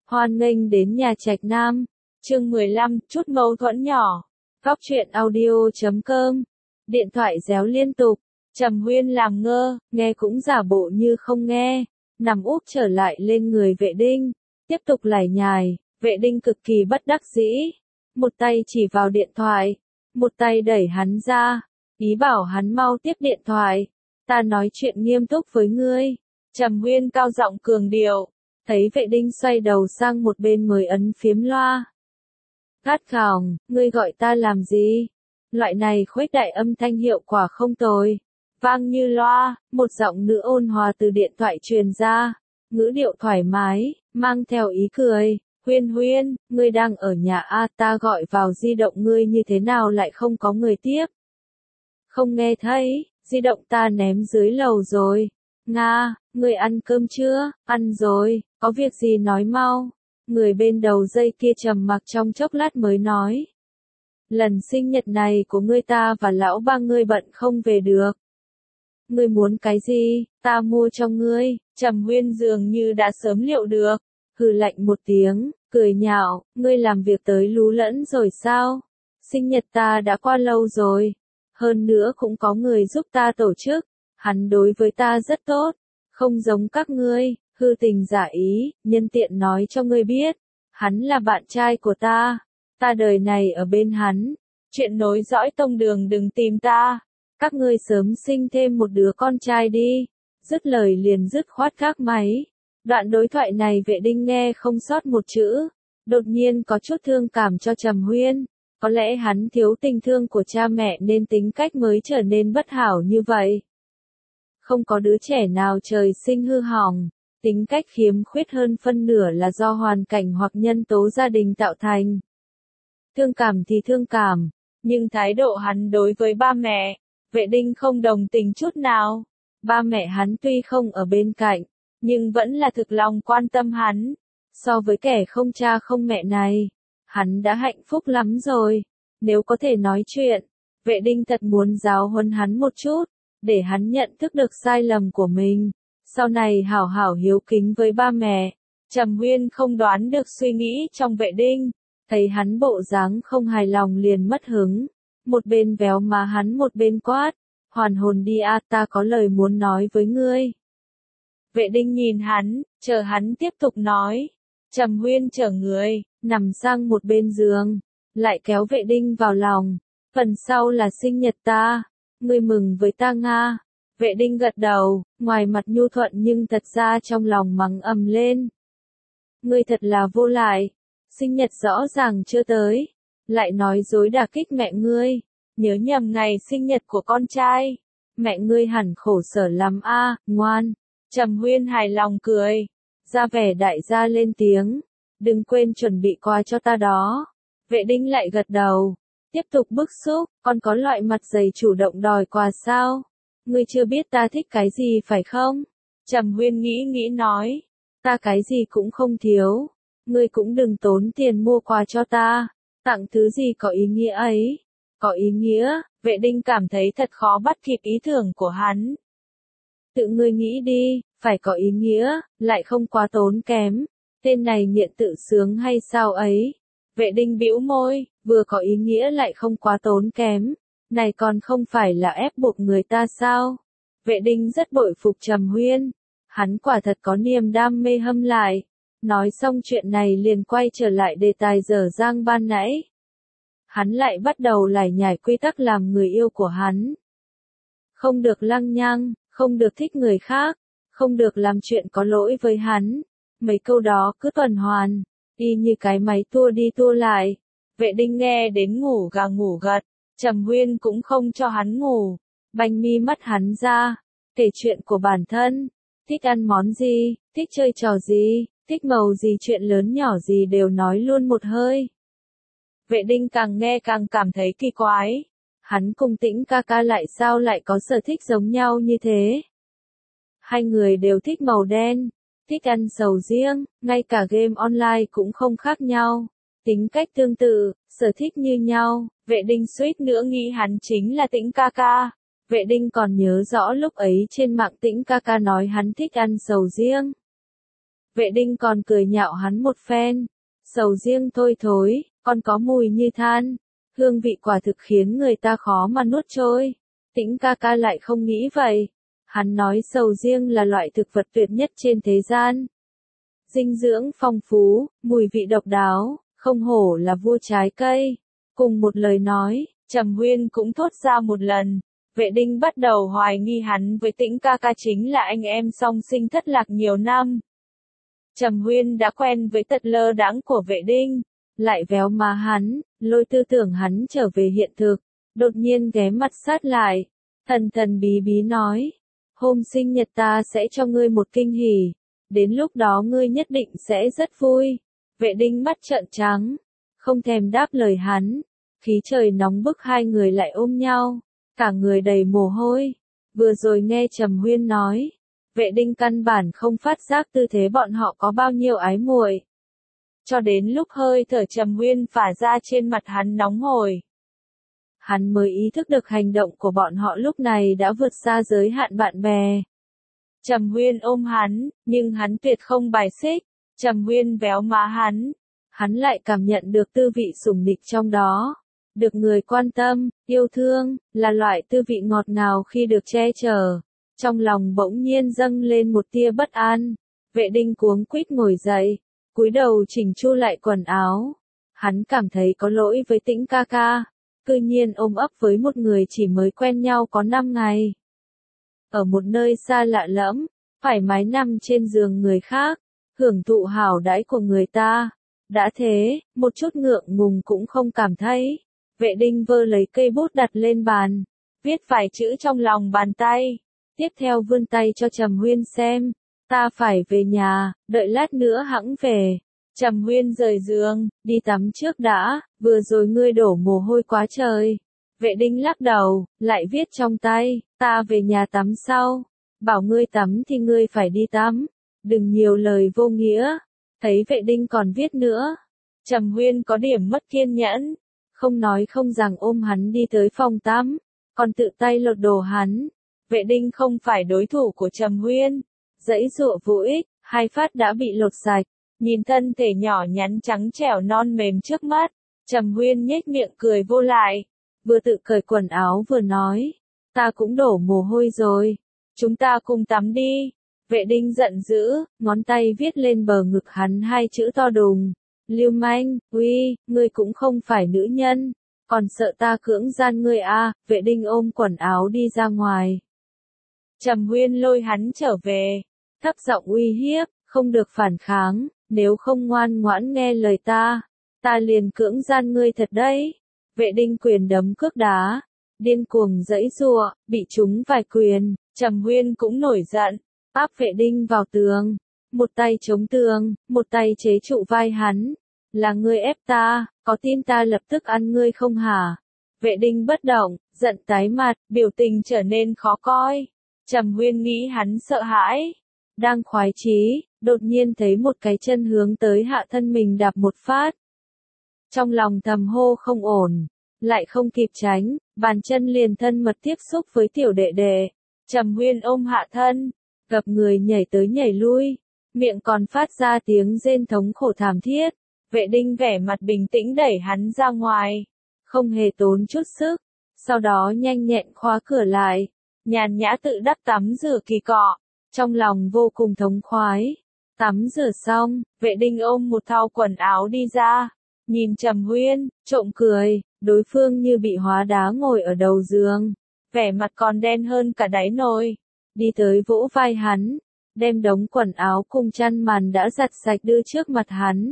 Hoan nghênh đến nhà Trạch Nam. Chương 15, chút mâu thuẫn nhỏ. Góc truyện audio.com. Điện thoại réo liên tục. Trầm Huyên làm ngơ, nghe cũng giả bộ như không nghe. Nằm úp trở lại lên người vệ đinh. Tiếp tục lải nhải. Vệ đinh cực kỳ bất đắc dĩ. Một tay chỉ vào điện thoại. Một tay đẩy hắn ra. Ý bảo hắn mau tiếp điện thoại. Ta nói chuyện nghiêm túc với ngươi. Trầm Huyên cao giọng cường điệu. Thấy vệ đinh xoay đầu sang một bên mới ấn phím loa. Gắt gỏng, ngươi gọi ta làm gì? Loại này khuếch đại âm thanh hiệu quả không tồi. Vang như loa, một giọng nữ ôn hòa từ điện thoại truyền ra. Ngữ điệu thoải mái, mang theo ý cười. Huyên Huyên, ngươi đang ở nhà a, ta gọi vào di động ngươi như thế nào lại không có người tiếp? Không nghe thấy, di động ta ném dưới lầu rồi. Nga, ngươi ăn cơm chưa? Ăn rồi, có việc gì nói mau. Người bên đầu dây kia trầm mặc trong chốc lát mới nói. Lần sinh nhật này của ngươi ta và lão ba ngươi bận không về được. Ngươi muốn cái gì, ta mua cho ngươi. Trầm Huyên dường như đã sớm liệu được. Hừ lạnh một tiếng, cười nhạo, ngươi làm việc tới lú lẫn rồi sao? Sinh nhật ta đã qua lâu rồi. Hơn nữa cũng có người giúp ta tổ chức. Hắn đối với ta rất tốt. Không giống các ngươi, hư tình giả ý, nhân tiện nói cho ngươi biết. Hắn là bạn trai của ta. Ta đời này ở bên hắn. Chuyện nối dõi tông đường đừng tìm ta. Các ngươi sớm sinh thêm một đứa con trai đi. Dứt lời liền dứt khoát gác máy. Đoạn đối thoại này vệ đinh nghe không sót một chữ. Đột nhiên có chút thương cảm cho Trầm Huyên. Có lẽ hắn thiếu tình thương của cha mẹ nên tính cách mới trở nên bất hảo như vậy. Không có đứa trẻ nào trời sinh hư hỏng. Tính cách khiếm khuyết hơn phân nửa là do hoàn cảnh hoặc nhân tố gia đình tạo thành. Thương cảm thì thương cảm, nhưng thái độ hắn đối với ba mẹ, vệ đinh không đồng tình chút nào. Ba mẹ hắn tuy không ở bên cạnh, nhưng vẫn là thực lòng quan tâm hắn. So với kẻ không cha không mẹ này, hắn đã hạnh phúc lắm rồi. Nếu có thể nói chuyện, vệ đinh thật muốn giáo huấn hắn một chút, để hắn nhận thức được sai lầm của mình. Sau này hảo hảo hiếu kính với ba mẹ. Trầm Huyên không đoán được suy nghĩ trong vệ đinh. Thấy hắn bộ dáng không hài lòng liền mất hứng. Một bên véo má hắn một bên quát. Hoàn hồn đi a, ta có lời muốn nói với ngươi. Vệ đinh nhìn hắn, chờ hắn tiếp tục nói. Trầm Huyên chở người, nằm sang một bên giường. Lại kéo vệ đinh vào lòng. Phần sau là sinh nhật ta. Ngươi mừng với ta Nga. Vệ đinh gật đầu, ngoài mặt nhu thuận nhưng thật ra trong lòng mắng ầm lên. Ngươi thật là vô lại. Sinh nhật rõ ràng chưa tới. Lại nói dối đả kích mẹ ngươi. Nhớ nhầm ngày sinh nhật của con trai. Mẹ ngươi hẳn khổ sở lắm a, ngoan. Trầm Huyên hài lòng cười. Ra vẻ đại gia lên tiếng. Đừng quên chuẩn bị quà cho ta đó. Vệ đinh lại gật đầu. Tiếp tục bức xúc, con có loại mặt dày chủ động đòi quà sao? Ngươi chưa biết ta thích cái gì phải không? Trầm Huyên nghĩ nói. Ta cái gì cũng không thiếu. Ngươi cũng đừng tốn tiền mua quà cho ta. Tặng thứ gì có ý nghĩa ấy? Có ý nghĩa, vệ đinh cảm thấy thật khó bắt kịp ý tưởng của hắn. Tự ngươi nghĩ đi, phải có ý nghĩa, lại không quá tốn kém. Tên này nghiện tự sướng hay sao ấy? Vệ đinh bĩu môi, vừa có ý nghĩa lại không quá tốn kém. Này còn không phải là ép buộc người ta sao? Vệ đinh rất bội phục Trầm Huyên. Hắn quả thật có niềm đam mê hâm lại. Nói xong chuyện này liền quay trở lại đề tài dở dang ban nãy. Hắn lại bắt đầu lải nhải quy tắc làm người yêu của hắn. Không được lăng nhăng, không được thích người khác, không được làm chuyện có lỗi với hắn. Mấy câu đó cứ tuần hoàn, y như cái máy tua đi tua lại. Vệ đinh nghe đến ngủ gà ngủ gật. Trầm Huyên cũng không cho hắn ngủ. Banh mi mắt hắn ra. Kể chuyện của bản thân. Thích ăn món gì, thích chơi trò gì, thích màu gì, chuyện lớn nhỏ gì đều nói luôn một hơi. Vệ đinh càng nghe càng cảm thấy kỳ quái. Hắn cùng Tĩnh ca ca lại sao lại có sở thích giống nhau như thế? Hai người đều thích màu đen. Thích ăn sầu riêng, ngay cả game online cũng không khác nhau. Tính cách tương tự, sở thích như nhau. Vệ đinh suýt nữa nghĩ hắn chính là Tĩnh ca ca. Vệ đinh còn nhớ rõ lúc ấy trên mạng Tĩnh ca ca nói hắn thích ăn sầu riêng. Vệ Đinh còn cười nhạo hắn một phen. Sầu riêng thôi thối, còn có mùi như than. Hương vị quả thực khiến người ta khó mà nuốt trôi. Tĩnh ca ca lại không nghĩ vậy. Hắn nói sầu riêng là loại thực vật tuyệt nhất trên thế gian. Dinh dưỡng phong phú, mùi vị độc đáo, không hổ là vua trái cây. Cùng một lời nói, Trầm Huyên cũng thốt ra một lần. Vệ Đinh bắt đầu hoài nghi hắn với Tĩnh ca ca chính là anh em song sinh thất lạc nhiều năm. Trầm Huyên đã quen với tật lơ đãng của Vệ Đinh, lại véo má hắn, lôi tư tưởng hắn trở về hiện thực, đột nhiên ghé mặt sát lại, thần thần bí bí nói, hôm sinh nhật ta sẽ cho ngươi một kinh hỉ, đến lúc đó ngươi nhất định sẽ rất vui. Vệ Đinh mắt trợn trắng, không thèm đáp lời hắn, khí trời nóng bức hai người lại ôm nhau, cả người đầy mồ hôi. Vừa rồi nghe Trầm Huyên nói, Vệ Đinh căn bản không phát giác tư thế bọn họ có bao nhiêu ái muội. Cho đến lúc hơi thở Trầm Huyên phả ra trên mặt hắn nóng hổi, hắn mới ý thức được hành động của bọn họ lúc này đã vượt xa giới hạn bạn bè. Trầm Huyên ôm hắn, nhưng hắn tuyệt không bài xích. Trầm Huyên véo má hắn lại cảm nhận được tư vị sủng nịch trong đó. Được người quan tâm, yêu thương, là loại tư vị ngọt ngào khi được che chở. Trong lòng bỗng nhiên dâng lên một tia bất an. Vệ Đinh cuống quýt ngồi dậy, cúi đầu chỉnh chu lại quần áo. Hắn cảm thấy có lỗi với Tĩnh ca ca, cư nhiên ôm ấp với một người chỉ mới quen nhau có 5 ngày. Ở một nơi xa lạ lẫm, phải mái nằm trên giường người khác, hưởng thụ hảo đãi của người ta. Đã thế, một chút ngượng ngùng cũng không cảm thấy. Vệ Đinh vơ lấy cây bút đặt lên bàn, viết vài chữ trong lòng bàn tay. Tiếp theo vươn tay cho Trầm Huyên xem. Ta phải về nhà, đợi lát nữa hẵng về. Trầm Huyên rời giường, đi tắm trước đã, vừa rồi ngươi đổ mồ hôi quá trời. Vệ Đinh lắc đầu, lại viết trong tay, ta về nhà tắm sau. Bảo ngươi tắm thì ngươi phải đi tắm. Đừng nhiều lời vô nghĩa. Thấy Vệ Đinh còn viết nữa. Trầm Huyên có điểm mất kiên nhẫn. Không nói không rằng ôm hắn đi tới phòng tắm. Còn tự tay lột đồ hắn. Vệ Đinh không phải đối thủ của Trầm Huyên. Giãy giụa vô ích, 2 phát đã bị lột sạch. Nhìn thân thể nhỏ nhắn trắng trẻo non mềm trước mắt. Trầm Huyên nhếch miệng cười vô lại. Vừa tự cởi quần áo vừa nói. Ta cũng đổ mồ hôi rồi. Chúng ta cùng tắm đi. Vệ Đinh giận dữ, ngón tay viết lên bờ ngực hắn 2 chữ to đùng. Lưu manh, uy, ngươi cũng không phải nữ nhân. Còn sợ ta cưỡng gian ngươi à. Vệ Đinh ôm quần áo đi ra ngoài. Trầm Huyên lôi hắn trở về. Thấp giọng uy hiếp, không được phản kháng. Nếu không ngoan ngoãn nghe lời ta liền cưỡng gian ngươi thật đấy. Vệ Đinh quyền đấm cước đá, điên cuồng giãy giụa, bị trúng vài quyền. Trầm Huyên cũng nổi giận, áp Vệ Đinh vào tường, một tay chống tường, một tay chế trụ vai hắn. Là ngươi ép ta, có tin ta lập tức ăn ngươi không hả? Vệ Đinh bất động, giận tái mặt, biểu tình trở nên khó coi. Trầm Huyên nghĩ hắn sợ hãi, đang khoái chí, đột nhiên thấy một cái chân hướng tới hạ thân mình đạp một phát. Trong lòng thầm hô không ổn, lại không kịp tránh, bàn chân liền thân mật tiếp xúc với tiểu đệ đệ. Trầm Huyên ôm hạ thân, gập người nhảy tới nhảy lui, miệng còn phát ra tiếng rên thống khổ thảm thiết. Vệ Đinh vẻ mặt bình tĩnh đẩy hắn ra ngoài, không hề tốn chút sức, sau đó nhanh nhẹn khóa cửa lại, nhàn nhã tự đắp tắm rửa kỳ cọ, trong lòng vô cùng thống khoái. Tắm rửa xong, Vệ Đinh ôm một thau quần áo đi ra, nhìn Trầm Huyên, trộm cười, đối phương như bị hóa đá ngồi ở đầu giường, vẻ mặt còn đen hơn cả đáy nồi, đi tới vỗ vai hắn, đem đống quần áo cùng chăn màn đã giặt sạch đưa trước mặt hắn.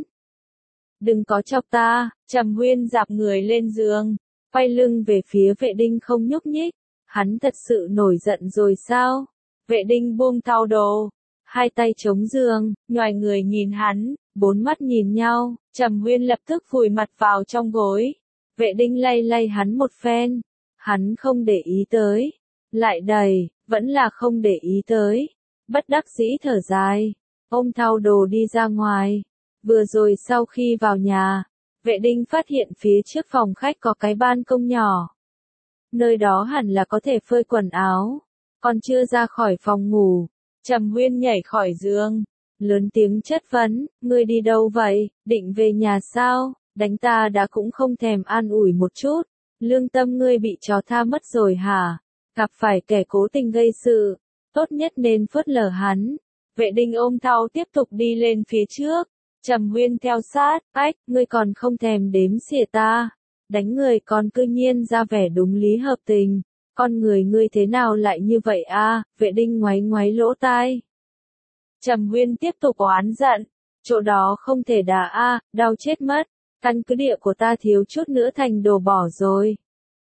Đừng có chọc ta. Trầm Huyên dạp người lên giường, quay lưng về phía Vệ Đinh không nhúc nhích. Hắn thật sự nổi giận rồi sao? Vệ Đinh buông thau đồ, 2 tay chống giường, nhoài người nhìn hắn, 4 mắt nhìn nhau. Trầm Huyên lập tức vùi mặt vào trong gối. Vệ Đinh lay lay hắn một phen, hắn không để ý tới, lại đầy, vẫn là không để ý tới. Bất đắc dĩ thở dài, ôm thau đồ đi ra ngoài. Vừa rồi sau khi vào nhà, Vệ Đinh phát hiện phía trước phòng khách có cái ban công nhỏ. Nơi đó hẳn là có thể phơi quần áo. Còn chưa ra khỏi phòng ngủ, Trầm Huyên nhảy khỏi giường, lớn tiếng chất vấn, ngươi đi đâu vậy, định về nhà sao, đánh ta đã cũng không thèm an ủi một chút, lương tâm ngươi bị chó tha mất rồi hả, gặp phải kẻ cố tình gây sự, tốt nhất nên phớt lờ hắn. Vệ Đinh ôm thau tiếp tục đi lên phía trước, Trầm Huyên theo sát, ách, ngươi còn không thèm đếm xỉa ta, đánh người còn cư nhiên ra vẻ đúng lý hợp tình, con người ngươi thế nào lại như vậy a? Vệ Đinh ngoáy ngoáy lỗ tai. Trầm Huyên tiếp tục oán giận, chỗ đó không thể đá a, đau chết mất, căn cứ địa của ta thiếu chút nữa thành đồ bỏ rồi.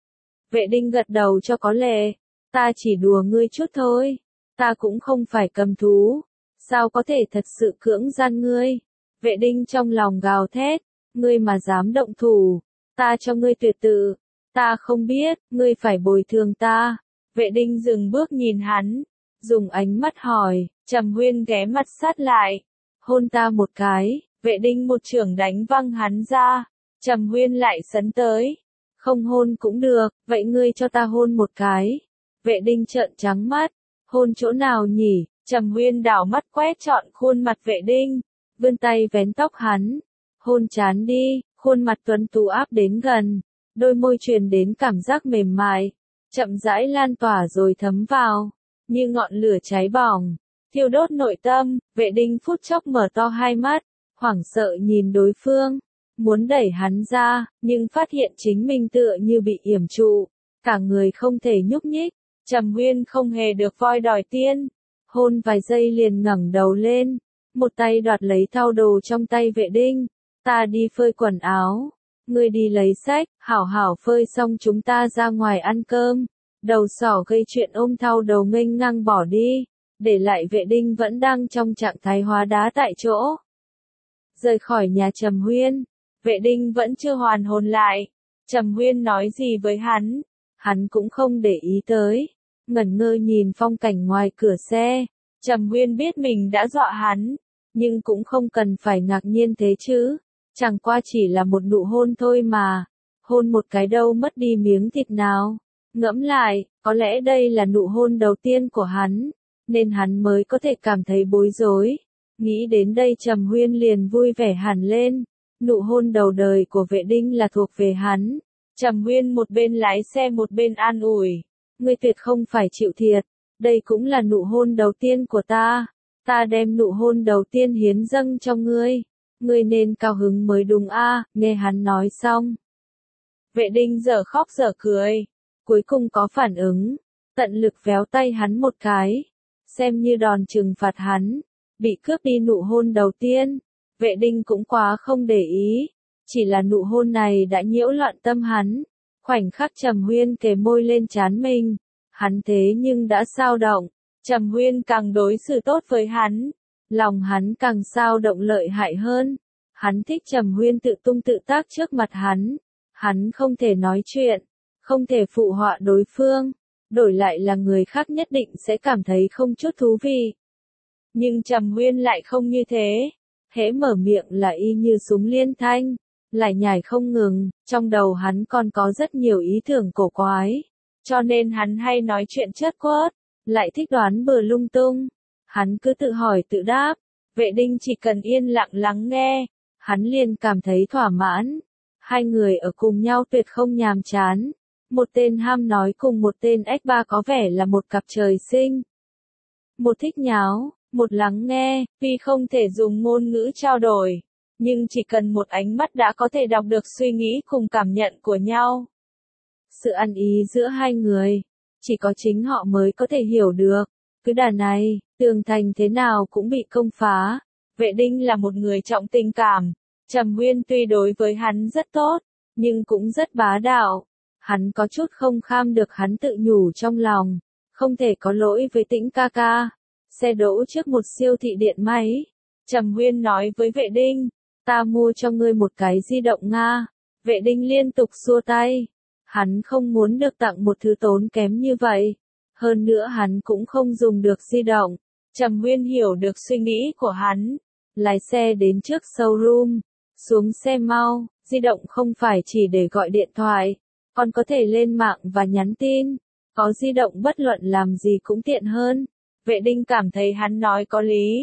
Vệ Đinh gật đầu cho có lệ, ta chỉ đùa ngươi chút thôi, ta cũng không phải cầm thú, sao có thể thật sự cưỡng gian ngươi. Vệ Đinh trong lòng gào thét, ngươi mà dám động thủ, ta cho ngươi tuyệt tự, ta không biết, ngươi phải bồi thường ta. Vệ Đinh dừng bước nhìn hắn, dùng ánh mắt hỏi, Trầm Huyên ghé mặt sát lại, hôn ta một cái, Vệ Đinh một chưởng đánh văng hắn ra, Trầm Huyên lại sấn tới, không hôn cũng được, vậy ngươi cho ta hôn một cái. Vệ Đinh trợn trắng mắt, hôn chỗ nào nhỉ? Trầm Huyên đảo mắt quét trọn khuôn mặt Vệ Đinh, vươn tay vén tóc hắn, hôn chán đi, khuôn mặt tuấn tú áp đến gần, đôi môi truyền đến cảm giác mềm mại, chậm rãi lan tỏa rồi thấm vào, như ngọn lửa cháy bỏng, thiêu đốt nội tâm. Vệ Đinh phút chốc mở to hai mắt, hoảng sợ nhìn đối phương, muốn đẩy hắn ra, nhưng phát hiện chính mình tựa như bị yểm trụ, cả người không thể nhúc nhích. Trầm Huyên không hề được voi đòi tiên, hôn vài giây liền ngẩng đầu lên, một tay đoạt lấy thau đồ trong tay Vệ Đinh, ta đi phơi quần áo, ngươi đi lấy sách, hảo hảo phơi xong chúng ta ra ngoài ăn cơm. Đầu sỏ gây chuyện ôm thau đầu nghênh ngang bỏ đi, để lại Vệ Đinh vẫn đang trong trạng thái hóa đá tại chỗ. Rời khỏi nhà Trầm Huyên, Vệ Đinh vẫn chưa hoàn hồn lại, Trầm Huyên nói gì với hắn cũng không để ý tới, ngẩn ngơ nhìn phong cảnh ngoài cửa xe. Trầm Huyên biết mình đã dọa hắn, nhưng cũng không cần phải ngạc nhiên thế chứ, chẳng qua chỉ là một nụ hôn thôi mà, hôn một cái đâu mất đi miếng thịt nào. Ngẫm lại, có lẽ đây là nụ hôn đầu tiên của hắn, nên hắn mới có thể cảm thấy bối rối. Nghĩ đến đây Trầm Huyên liền vui vẻ hẳn lên, nụ hôn đầu đời của Vệ Đinh là thuộc về hắn. Trầm Huyên một bên lái xe một bên an ủi, ngươi tuyệt không phải chịu thiệt, đây cũng là nụ hôn đầu tiên của ta đem nụ hôn đầu tiên hiến dâng cho ngươi nên cao hứng mới đúng a. Nghe hắn nói xong, Vệ Đinh dở khóc dở cười, cuối cùng có phản ứng, tận lực véo tay hắn một cái, xem như đòn trừng phạt hắn, bị cướp đi nụ hôn đầu tiên. Vệ Đinh cũng quá không để ý, chỉ là nụ hôn này đã nhiễu loạn tâm hắn. Khoảnh khắc Trầm Huyên kề môi lên trán mình, hắn thế nhưng đã xao động, Trầm Huyên càng đối xử tốt với hắn, lòng hắn càng xao động lợi hại hơn. Hắn thích Trầm Huyên tự tung tự tác trước mặt hắn không thể nói chuyện, không thể phụ họa đối phương, đổi lại là người khác nhất định sẽ cảm thấy không chút thú vị. Nhưng Trầm Huyên lại không như thế, hễ mở miệng là y như súng liên thanh, lại nhảy không ngừng, trong đầu hắn còn có rất nhiều ý tưởng cổ quái, cho nên hắn hay nói chuyện chớt quớt, lại thích đoán bừa lung tung. Hắn cứ tự hỏi tự đáp, Vệ Đinh chỉ cần yên lặng lắng nghe, hắn liền cảm thấy thỏa mãn. Hai người ở cùng nhau tuyệt không nhàm chán, một tên ham nói cùng một tên ếch ba có vẻ là một cặp trời sinh. Một thích nháo, một lắng nghe, tuy không thể dùng ngôn ngữ trao đổi, nhưng chỉ cần một ánh mắt đã có thể đọc được suy nghĩ cùng cảm nhận của nhau. Sự ăn ý giữa hai người, chỉ có chính họ mới có thể hiểu được. Cứ đà này, tường thành thế nào cũng bị công phá. Vệ Đinh là một người trọng tình cảm, Trầm Huyên tuy đối với hắn rất tốt, nhưng cũng rất bá đạo. Hắn có chút không kham được, hắn tự nhủ trong lòng, không thể có lỗi với Tĩnh ca ca. Xe đỗ trước một siêu thị điện máy, Trầm Huyên nói với Vệ Đinh, ta mua cho ngươi một cái di động Nga. Vệ Đinh liên tục xua tay, hắn không muốn được tặng một thứ tốn kém như vậy, hơn nữa hắn cũng không dùng được di động. Trầm Huyên hiểu được suy nghĩ của hắn, lái xe đến trước showroom, xuống xe mau, di động không phải chỉ để gọi điện thoại, còn có thể lên mạng và nhắn tin, có di động bất luận làm gì cũng tiện hơn. Vệ Đinh cảm thấy hắn nói có lý,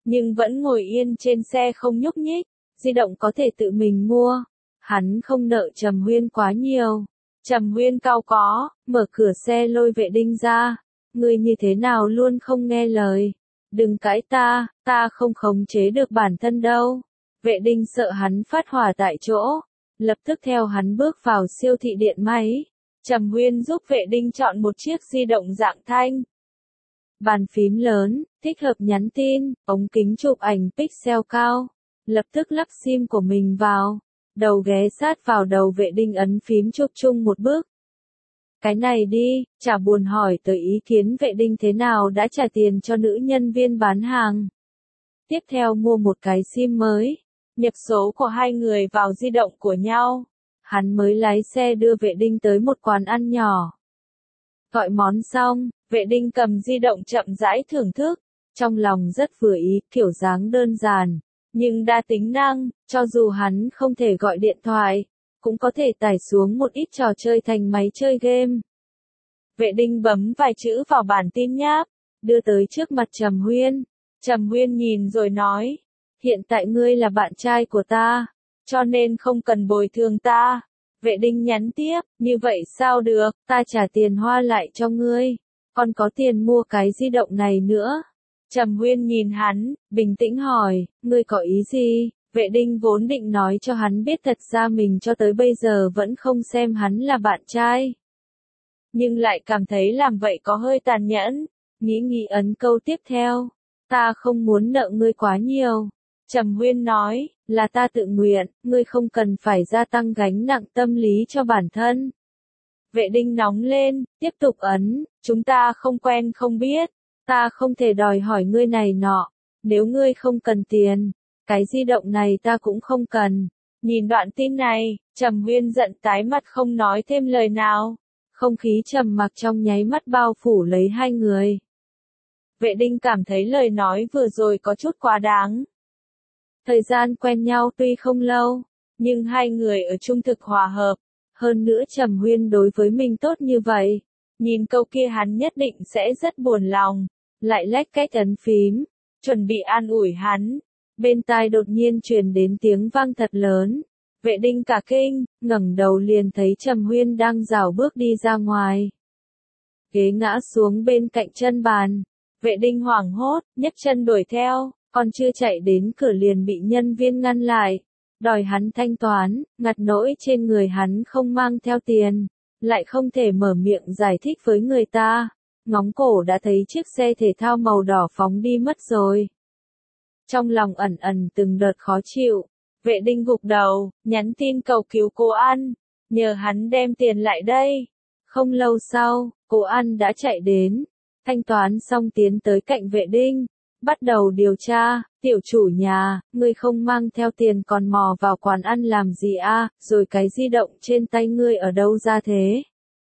nhưng vẫn ngồi yên trên xe không nhúc nhích, di động có thể tự mình mua. Hắn không nợ Trầm Huyên quá nhiều. Trầm Huyên cau có, mở cửa xe lôi Vệ Đinh ra. Ngươi như thế nào luôn không nghe lời. Đừng cãi ta không khống chế được bản thân đâu. Vệ Đinh sợ hắn phát hỏa tại chỗ, lập tức theo hắn bước vào siêu thị điện máy. Trầm Huyên giúp Vệ Đinh chọn một chiếc di động dạng thanh. Bàn phím lớn, thích hợp nhắn tin, ống kính chụp ảnh pixel cao. Lập tức lắp sim của mình vào. Đầu ghé sát vào đầu Vệ Đinh ấn phím chụp chung một bước. Cái này đi, chả buồn hỏi tới ý kiến Vệ Đinh thế nào đã trả tiền cho nữ nhân viên bán hàng. Tiếp theo mua một cái sim mới, nhập số của hai người vào di động của nhau. Hắn mới lái xe đưa Vệ Đinh tới một quán ăn nhỏ. Gọi món xong, Vệ Đinh cầm di động chậm rãi thưởng thức, trong lòng rất vừa ý, kiểu dáng đơn giản, nhưng đa tính năng, cho dù hắn không thể gọi điện thoại, cũng có thể tải xuống một ít trò chơi thành máy chơi game. Vệ Đinh bấm vài chữ vào bản tin nháp, đưa tới trước mặt Trầm Huyên. Trầm Huyên nhìn rồi nói, hiện tại ngươi là bạn trai của ta, cho nên không cần bồi thường ta. Vệ Đinh nhắn tiếp, như vậy sao được, ta trả tiền hoa lại cho ngươi, còn có tiền mua cái di động này nữa. Trầm Huyên nhìn hắn, bình tĩnh hỏi, ngươi có ý gì? Vệ Đinh vốn định nói cho hắn biết thật ra mình cho tới bây giờ vẫn không xem hắn là bạn trai. Nhưng lại cảm thấy làm vậy có hơi tàn nhẫn, nghĩ ấn câu tiếp theo, ta không muốn nợ ngươi quá nhiều. Trầm Huyên nói, là ta tự nguyện, ngươi không cần phải gia tăng gánh nặng tâm lý cho bản thân. Vệ Đinh nóng lên, tiếp tục ấn, chúng ta không quen không biết, ta không thể đòi hỏi ngươi này nọ, nếu ngươi không cần tiền, cái di động này ta cũng không cần. Nhìn đoạn tin này, Trầm Huyên giận tái mặt không nói thêm lời nào, không khí trầm mặc trong nháy mắt bao phủ lấy hai người. Vệ Đinh cảm thấy lời nói vừa rồi có chút quá đáng. Thời gian quen nhau tuy không lâu, nhưng hai người ở chung thực hòa hợp. Hơn nữa Trầm Huyên đối với mình tốt như vậy. Nhìn câu kia hắn nhất định sẽ rất buồn lòng. Lại lách cách ấn phím, chuẩn bị an ủi hắn. Bên tai đột nhiên truyền đến tiếng vang thật lớn. Vệ Đinh cả kinh, ngẩng đầu liền thấy Trầm Huyên đang rảo bước đi ra ngoài. Ghế ngã xuống bên cạnh chân bàn. Vệ Đinh hoảng hốt, nhấc chân đuổi theo, còn chưa chạy đến cửa liền bị nhân viên ngăn lại. Đòi hắn thanh toán, ngặt nỗi trên người hắn không mang theo tiền, lại không thể mở miệng giải thích với người ta. Ngóng cổ đã thấy chiếc xe thể thao màu đỏ phóng đi mất rồi. Trong lòng ẩn ẩn từng đợt khó chịu, Vệ Đinh gục đầu, nhắn tin cầu cứu cô An, nhờ hắn đem tiền lại đây. Không lâu sau, cô An đã chạy đến, thanh toán xong tiến tới cạnh Vệ Đinh, bắt đầu điều tra. Tiểu chủ nhà, ngươi không mang theo tiền còn mò vào quán ăn làm gì a? Rồi cái di động trên tay ngươi ở đâu ra thế?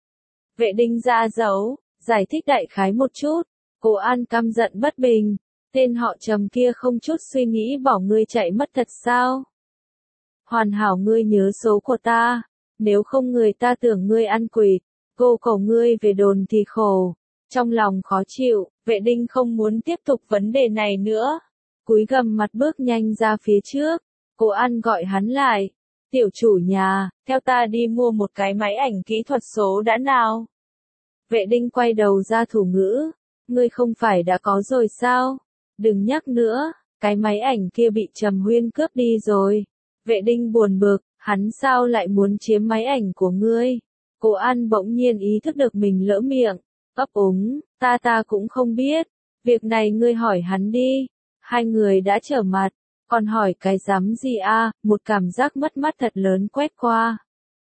Vệ Đinh ra dấu, giải thích đại khái một chút. Cô An căm giận bất bình, tên họ Trầm kia không chút suy nghĩ bỏ ngươi chạy mất thật sao? Hoàn hảo ngươi nhớ số của ta, nếu không người ta tưởng ngươi ăn quỵt, cô cổ ngươi về đồn thì khổ. Trong lòng khó chịu, Vệ Đinh không muốn tiếp tục vấn đề này nữa. Cúi gằm mặt bước nhanh ra phía trước, cô An gọi hắn lại. Tiểu chủ nhà, theo ta đi mua một cái máy ảnh kỹ thuật số đã nào. Vệ Đinh quay đầu ra thủ ngữ, ngươi không phải đã có rồi sao? Đừng nhắc nữa, cái máy ảnh kia bị Trầm Huyên cướp đi rồi. Vệ Đinh buồn bực, hắn sao lại muốn chiếm máy ảnh của ngươi? Cô An bỗng nhiên ý thức được mình lỡ miệng, ấp úng, ta cũng không biết, việc này ngươi hỏi hắn đi. Hai người đã trở mặt, còn hỏi cái dám gì a? Một cảm giác mất mát thật lớn quét qua.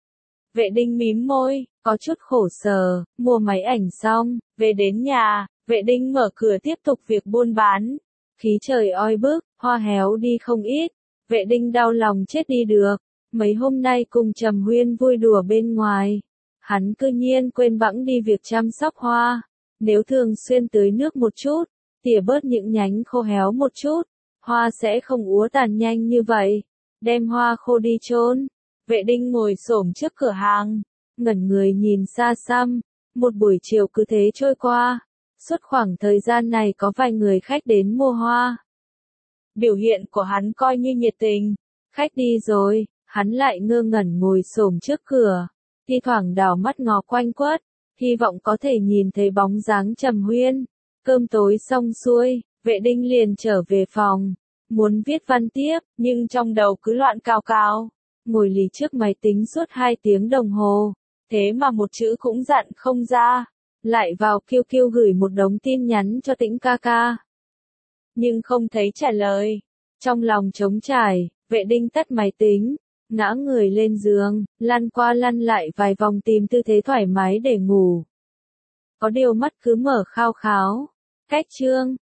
Vệ Đinh mím môi, có chút khổ sở, mua máy ảnh xong, về đến nhà, Vệ Đinh mở cửa tiếp tục việc buôn bán. Khí trời oi bức, hoa héo đi không ít, Vệ Đinh đau lòng chết đi được. Mấy hôm nay cùng Trầm Huyên vui đùa bên ngoài, hắn cư nhiên quên bẵng đi việc chăm sóc hoa. Nếu thường xuyên tưới nước một chút, tỉa bớt những nhánh khô héo một chút, hoa sẽ không úa tàn nhanh như vậy. Đem hoa khô đi chôn. Vệ Đinh ngồi xổm trước cửa hàng, ngẩn người nhìn xa xăm. Một buổi chiều cứ thế trôi qua. Suốt khoảng thời gian này có vài người khách đến mua hoa. Biểu hiện của hắn coi như nhiệt tình. Khách đi rồi, hắn lại ngơ ngẩn ngồi xổm trước cửa, thi thoảng đảo mắt ngó quanh quất, hy vọng có thể nhìn thấy bóng dáng Trầm Huyên. Cơm tối xong xuôi, Vệ Đinh liền trở về phòng, muốn viết văn tiếp, nhưng trong đầu cứ loạn cào cào. Ngồi lì trước máy tính suốt 2 tiếng đồng hồ, thế mà một chữ cũng dặn không ra, lại vào QQ gửi một đống tin nhắn cho Tĩnh ca ca. Nhưng không thấy trả lời. Trong lòng trống trải, Vệ Đinh tắt máy tính, ngã người lên giường, lăn qua lăn lại vài vòng tìm tư thế thoải mái để ngủ. Có điều mắt cứ mở khao kháo. Cách chương